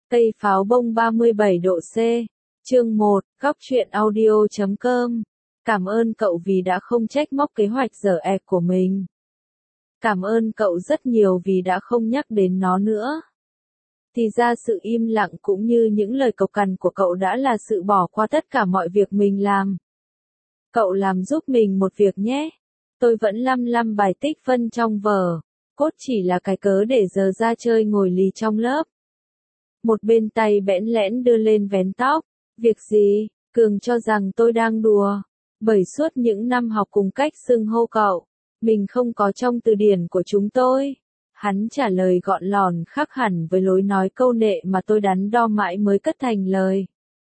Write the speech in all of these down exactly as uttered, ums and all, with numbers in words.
Cây pháo bông ba mươi bảy độ C. Chương một, góc truyện audio chấm com. Cảm ơn cậu vì đã không trách móc kế hoạch dở ẹc của mình. Cảm ơn cậu rất nhiều vì đã không nhắc đến nó nữa. Thì ra sự im lặng cũng như những lời cộc cằn của cậu đã là sự bỏ qua tất cả mọi việc mình làm. Cậu làm giúp mình một việc nhé. Tôi vẫn lăm lăm bài tích phân trong vở. Cốt chỉ là cái cớ để giờ ra chơi ngồi lì trong lớp. Một bên tay bẽn lẽn đưa lên vén tóc. Việc gì? Cường cho rằng tôi đang đùa. Bởi suốt những năm học cùng cách xưng hô cậu, mình không có trong từ điển của chúng tôi. Hắn trả lời gọn lòn khác hẳn với lối nói câu nệ mà tôi đắn đo mãi mới cất thành lời.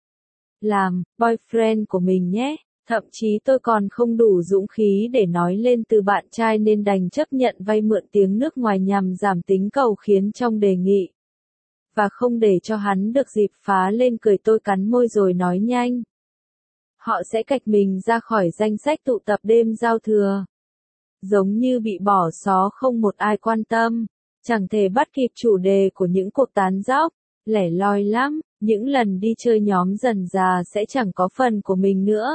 Làm, boyfriend của mình nhé. Thậm chí tôi còn không đủ dũng khí để nói lên từ bạn trai nên đành chấp nhận vay mượn tiếng nước ngoài nhằm giảm tính cầu khiến trong đề nghị. Và không để cho hắn được dịp phá lên cười, tôi cắn môi rồi nói nhanh. Họ sẽ cạch mình ra khỏi danh sách tụ tập đêm giao thừa. Giống như bị bỏ xó không một ai quan tâm. Chẳng thể bắt kịp chủ đề của những cuộc tán dóc. Lẻ loi lắm, những lần đi chơi nhóm dần già sẽ chẳng có phần của mình nữa.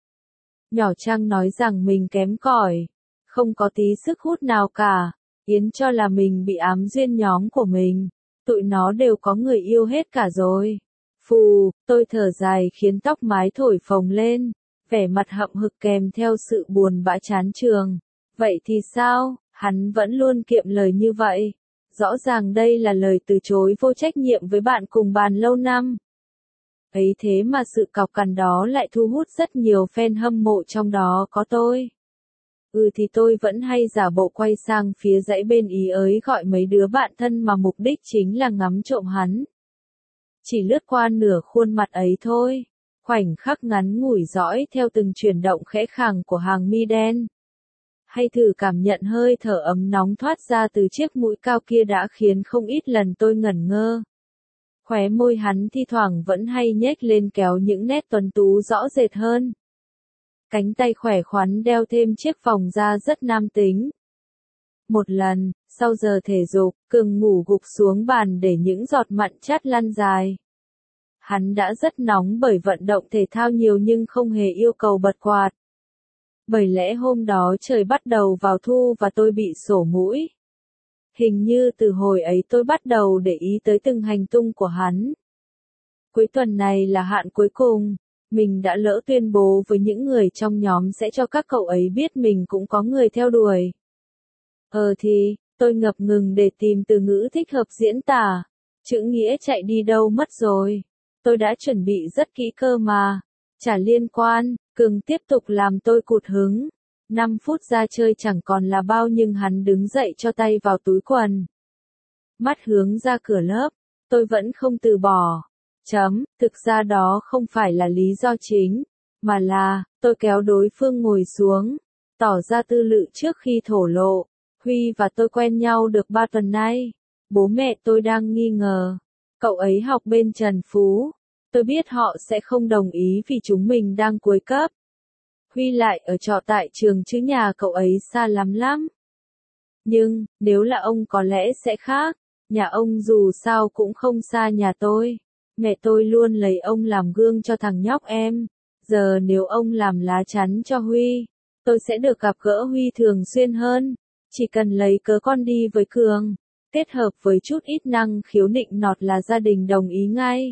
Nhỏ Trăng nói rằng mình kém cỏi, không có tí sức hút nào cả. Yến cho là mình bị ám duyên nhóm của mình. Tụi nó đều có người yêu hết cả rồi. Phù, tôi thở dài khiến tóc mái thổi phồng lên, vẻ mặt hậm hực kèm theo sự buồn bã chán trường. Vậy thì sao? Hắn vẫn luôn kiệm lời như vậy. Rõ ràng đây là lời từ chối vô trách nhiệm với bạn cùng bàn lâu năm. Ấy thế mà sự cọc cằn đó lại thu hút rất nhiều fan hâm mộ, trong đó có tôi. Ừ thì tôi vẫn hay giả bộ quay sang phía dãy bên ý ới gọi mấy đứa bạn thân mà mục đích chính là ngắm trộm hắn. Chỉ lướt qua nửa khuôn mặt ấy thôi. Khoảnh khắc ngắn ngủi dõi theo từng chuyển động khẽ khàng của hàng mi đen. Hay thử cảm nhận hơi thở ấm nóng thoát ra từ chiếc mũi cao kia đã khiến không ít lần tôi ngẩn ngơ. Khóe môi hắn thi thoảng vẫn hay nhếch lên kéo những nét tuấn tú rõ rệt hơn. Cánh tay khỏe khoắn đeo thêm chiếc vòng da rất nam tính. Một lần, sau giờ thể dục, Cường ngủ gục xuống bàn để những giọt mặn chát lăn dài. Hắn đã rất nóng bởi vận động thể thao nhiều nhưng không hề yêu cầu bật quạt. Bởi lẽ hôm đó trời bắt đầu vào thu và tôi bị sổ mũi. Hình như từ hồi ấy tôi bắt đầu để ý tới từng hành tung của hắn. Cuối tuần này là hạn cuối cùng. Mình đã lỡ tuyên bố với những người trong nhóm sẽ cho các cậu ấy biết mình cũng có người theo đuổi. Ờ thì, tôi ngập ngừng để tìm từ ngữ thích hợp diễn tả. Chữ nghĩa chạy đi đâu mất rồi. Tôi đã chuẩn bị rất kỹ cơ mà. Chả liên quan, Cường tiếp tục làm tôi cụt hứng. năm phút ra chơi chẳng còn là bao nhưng hắn đứng dậy cho tay vào túi quần. Mắt hướng ra cửa lớp, tôi vẫn không từ bỏ. Chấm, thực ra đó không phải là lý do chính, mà là, tôi kéo đối phương ngồi xuống, tỏ ra tư lự trước khi thổ lộ. Huy và tôi quen nhau được ba tuần nay. Bố mẹ tôi đang nghi ngờ. Cậu ấy học bên Trần Phú. Tôi biết họ sẽ không đồng ý vì chúng mình đang cuối cấp. Huy lại ở trọ tại trường chứ nhà cậu ấy xa lắm lắm. Nhưng, nếu là ông có lẽ sẽ khác. Nhà ông dù sao cũng không xa nhà tôi. Mẹ tôi luôn lấy ông làm gương cho thằng nhóc em. Giờ nếu ông làm lá chắn cho Huy, tôi sẽ được gặp gỡ Huy thường xuyên hơn. Chỉ cần lấy cớ con đi với Cường, kết hợp với chút ít năng khiếu nịnh nọt là gia đình đồng ý ngay.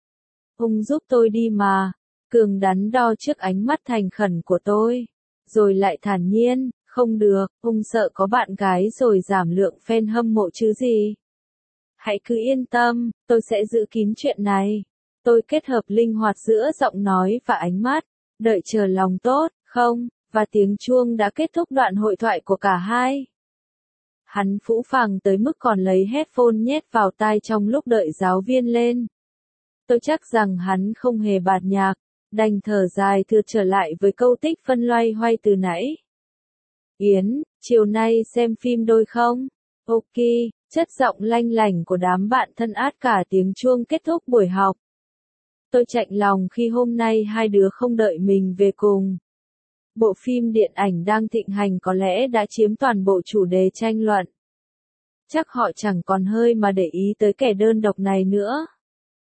Ông giúp tôi đi mà. Cường đắn đo trước ánh mắt thành khẩn của tôi. Rồi lại thản nhiên, không được, ông sợ có bạn gái rồi giảm lượng fan hâm mộ chứ gì. Hãy cứ yên tâm, tôi sẽ giữ kín chuyện này. Tôi kết hợp linh hoạt giữa giọng nói và ánh mắt, đợi chờ lòng tốt, không, và tiếng chuông đã kết thúc đoạn hội thoại của cả hai. Hắn phũ phàng tới mức còn lấy headphone nhét vào tai trong lúc đợi giáo viên lên. Tôi chắc rằng hắn không hề bạt nhạc, đành thở dài thượt trở lại với câu tích phân loay hoay từ nãy. Yến, chiều nay xem phim đôi không? Ok, chất giọng lanh lảnh của đám bạn thân át cả tiếng chuông kết thúc buổi học. Tôi chạnh lòng khi hôm nay hai đứa không đợi mình về cùng. Bộ phim điện ảnh đang thịnh hành có lẽ đã chiếm toàn bộ chủ đề tranh luận. Chắc họ chẳng còn hơi mà để ý tới kẻ đơn độc này nữa.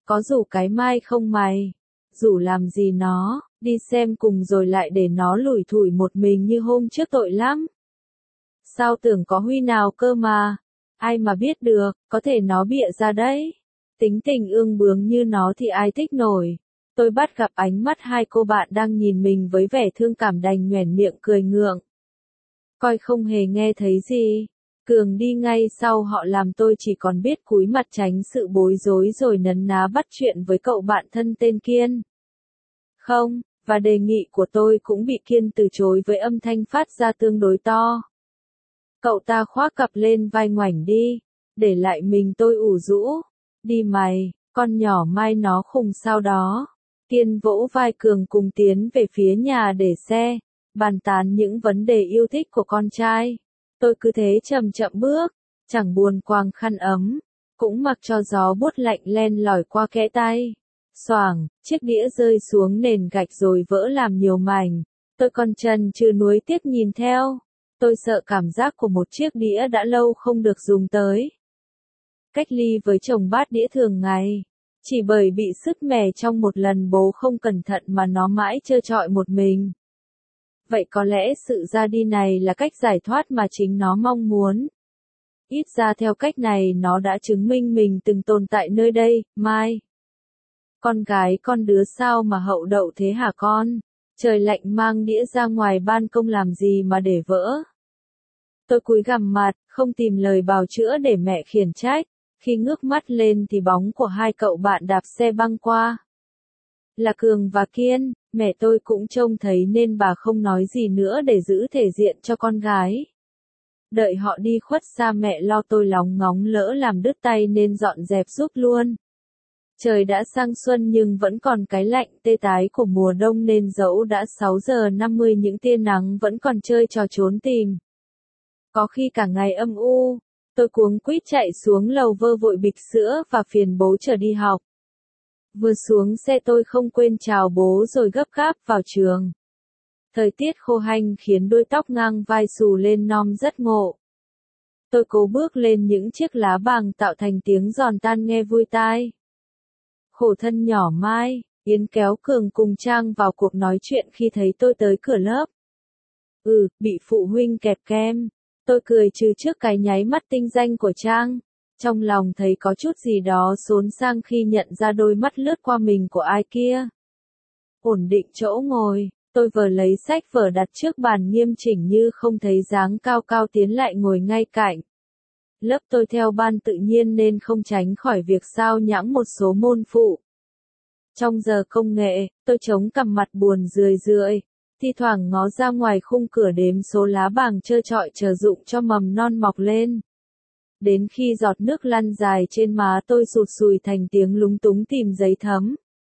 Có rủ cái Mai không mày? Rủ làm gì nó, đi xem cùng rồi lại để nó lủi thủi một mình như hôm trước tội lắm. Sao tưởng có Huy nào cơ mà, ai mà biết được, có thể nó bịa ra đấy. Tính tình ương bướng như nó thì ai thích nổi. Tôi bắt gặp ánh mắt hai cô bạn đang nhìn mình với vẻ thương cảm đành nhoẻn miệng cười ngượng. Coi không hề nghe thấy gì. Cường đi ngay sau họ làm tôi chỉ còn biết cúi mặt tránh sự bối rối rồi nấn ná bắt chuyện với cậu bạn thân tên Kiên. Không, và đề nghị của tôi cũng bị Kiên từ chối với âm thanh phát ra tương đối to. Cậu ta khoác cặp lên vai ngoảnh đi, để lại mình tôi ủ rũ. Đi mày, con nhỏ Mai nó khùng sao đó. Kiên vỗ vai Cường cùng tiến về phía nhà để xe, bàn tán những vấn đề yêu thích của con trai. Tôi cứ thế chậm chậm bước, chẳng buồn quàng khăn ấm, cũng mặc cho gió buốt lạnh len lỏi qua kẽ tay. Xoảng, chiếc đĩa rơi xuống nền gạch rồi vỡ làm nhiều mảnh. Tôi còn chần chừ nuối tiếc nhìn theo. Tôi sợ cảm giác của một chiếc đĩa đã lâu không được dùng tới. Cách ly với chồng bát đĩa thường ngày. Chỉ bởi bị sứt mẻ trong một lần bố không cẩn thận mà nó mãi trơ trọi một mình. Vậy có lẽ sự ra đi này là cách giải thoát mà chính nó mong muốn. Ít ra theo cách này nó đã chứng minh mình từng tồn tại nơi đây, Mai. Con gái con đứa sao mà hậu đậu thế hả con? Trời lạnh mang đĩa ra ngoài ban công làm gì mà để vỡ? Tôi cúi gằm mặt, không tìm lời bào chữa để mẹ khiển trách. Khi ngước mắt lên thì bóng của hai cậu bạn đạp xe băng qua. Là Cường và Kiên, mẹ tôi cũng trông thấy nên bà không nói gì nữa để giữ thể diện cho con gái. Đợi họ đi khuất xa mẹ lo tôi lóng ngóng lỡ làm đứt tay nên dọn dẹp giúp luôn. Trời đã sang xuân nhưng vẫn còn cái lạnh tê tái của mùa đông nên dẫu đã sáu giờ năm mươi những tia nắng vẫn còn chơi trò trốn tìm. Có khi cả ngày âm u, tôi cuống quýt chạy xuống lầu vơ vội bịch sữa và phiền bố chở đi học. Vừa xuống xe tôi không quên chào bố rồi gấp gáp vào trường. Thời tiết khô hanh khiến đuôi tóc ngang vai xù lên non rất ngộ. Tôi cố bước lên những chiếc lá bàng tạo thành tiếng giòn tan nghe vui tai. Khổ thân nhỏ Mai, Yến kéo Cường cùng Trang vào cuộc nói chuyện khi thấy tôi tới cửa lớp. Ừ, bị phụ huynh kẹp kem. Tôi cười trừ trước cái nháy mắt tinh danh của Trang. Trong lòng thấy có chút gì đó xốn sang khi nhận ra đôi mắt lướt qua mình của ai kia. Ổn định chỗ ngồi, tôi vừa lấy sách vở đặt trước bàn nghiêm chỉnh như không thấy dáng cao cao tiến lại ngồi ngay cạnh. Lớp tôi theo ban tự nhiên nên không tránh khỏi việc sao nhãng một số môn phụ. Trong giờ công nghệ, tôi chống cằm mặt buồn rười rượi, thi thoảng ngó ra ngoài khung cửa đếm số lá bàng trơ trọi chờ dụng cho mầm non mọc lên. Đến khi giọt nước lăn dài trên má tôi sụt sùi thành tiếng lúng túng tìm giấy thấm.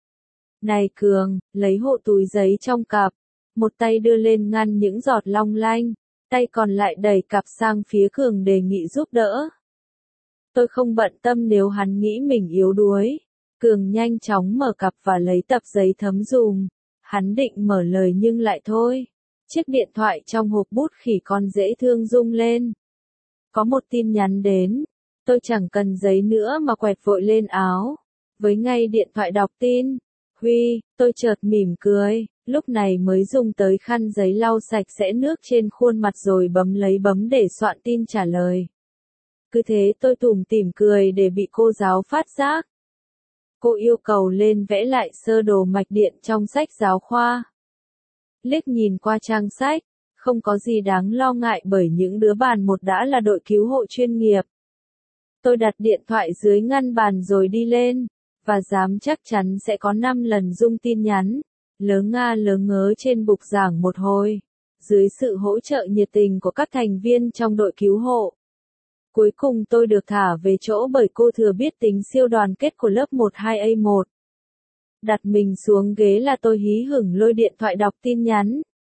Này Cường, lấy hộ túi giấy trong cặp, một tay đưa lên ngăn những giọt long lanh, tay còn lại đẩy cặp sang phía Cường đề nghị giúp đỡ. Tôi không bận tâm nếu hắn nghĩ mình yếu đuối. Cường nhanh chóng mở cặp và lấy tập giấy thấm dùm. Hắn định mở lời nhưng lại thôi. Chiếc điện thoại trong hộp bút khỉ con dễ thương rung lên. Có một tin nhắn đến. Tôi chẳng cần giấy nữa mà quẹt vội lên áo. Với ngay điện thoại đọc tin. Huy, tôi chợt mỉm cười, lúc này mới dùng tới khăn giấy lau sạch sẽ nước trên khuôn mặt rồi bấm lấy bấm để soạn tin trả lời. Cứ thế tôi tủm tỉm cười để bị cô giáo phát giác. Cô yêu cầu lên vẽ lại sơ đồ mạch điện trong sách giáo khoa. Liếc nhìn qua trang sách, không có gì đáng lo ngại bởi những đứa bàn một đã là đội cứu hộ chuyên nghiệp. Tôi đặt điện thoại dưới ngăn bàn rồi đi lên, và dám chắc chắn sẽ có năm lần rung tin nhắn, lớ nga lớ ngớ trên bục giảng một hồi, dưới sự hỗ trợ nhiệt tình của các thành viên trong đội cứu hộ. Cuối cùng tôi được thả về chỗ bởi cô thừa biết tính siêu đoàn kết của lớp một hai A một. Đặt mình xuống ghế là tôi hí hửng lôi điện thoại đọc tin nhắn.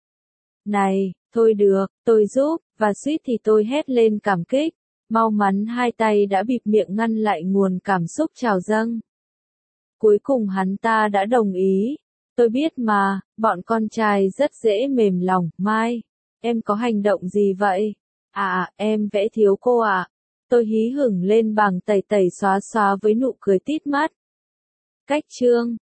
Này, thôi được, tôi giúp, và suýt thì tôi hét lên cảm kích. Mau mắn hai tay đã bịt miệng ngăn lại nguồn cảm xúc trào dâng. Cuối cùng hắn ta đã đồng ý. Tôi biết mà, bọn con trai rất dễ mềm lòng. Mai, em có hành động gì vậy? À, em vẽ thiếu cô ạ. À. Tôi hí hửng lên bằng tẩy tẩy xóa xóa với nụ cười tít mắt. Cách chương